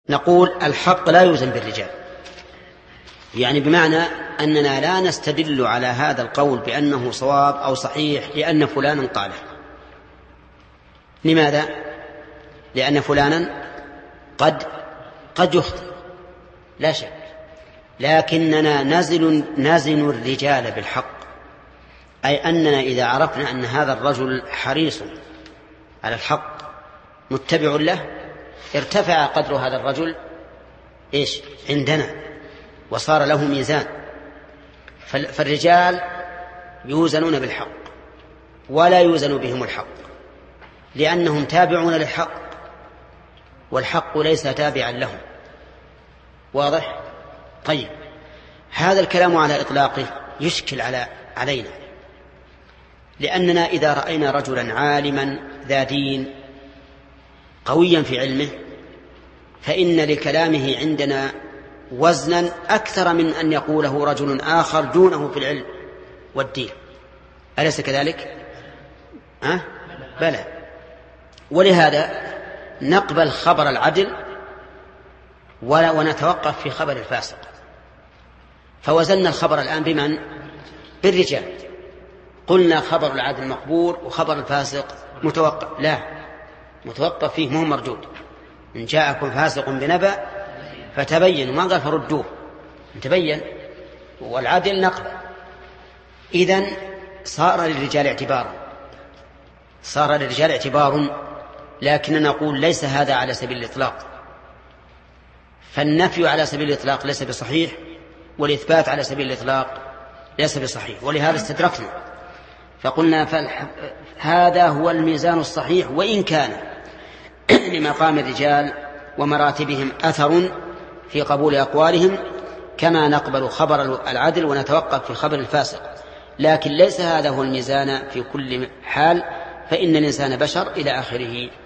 نقول الحق لا يوزن بالرجال، يعني بمعنى أننا لا نستدل على هذا القول بأنه صواب أو صحيح لأن فلانا قاله. لماذا؟ لأن فلانا قد يخطئ لا شك، لكننا نزن الرجال بالحق، أي أننا إذا عرفنا أن هذا الرجل حريص على الحق متبع له ارتفع قدر هذا الرجل عندنا وصار له ميزان. فالرجال يوزنون بالحق ولا يوزن بهم الحق، لأنهم تابعون للحق والحق ليس تابعا لهم. واضح؟ طيب، هذا الكلام على إطلاقه يشكل علينا، لأننا إذا رأينا رجلا عالما ذا دين قويا في علمه فإن لكلامه عندنا وزنا أكثر من أن يقوله رجل آخر دونه في العلم والدين. أليس كذلك؟ بلى. ولهذا نقبل خبر العدل ونتوقف في خبر الفاسق. فوزننا الخبر الآن بمن؟ بالرجال. قلنا خبر العدل مقبول وخبر الفاسق متوقف. لا، متوقف فيه مو مردود. إن جاءكم فاسق بنبأ فتبينوا، ما قال فردوه، تبين. والعدل نقبل. إذن صار للرجال اعتبار، لكننا نقول ليس هذا على سبيل الإطلاق. فالنفي على سبيل الإطلاق ليس بصحيح، والإثبات على سبيل الإطلاق ليس بصحيح. ولهذا استدركنا فقلنا هذا هو الميزان الصحيح، وإن كان لمقام الرجال ومراتبهم أثر في قبول أقوالهم، كما نقبل خبر العدل ونتوقف في خبر الفاسق، لكن ليس هذا هو الميزان في كل حال، فإن الإنسان بشر إلى آخره.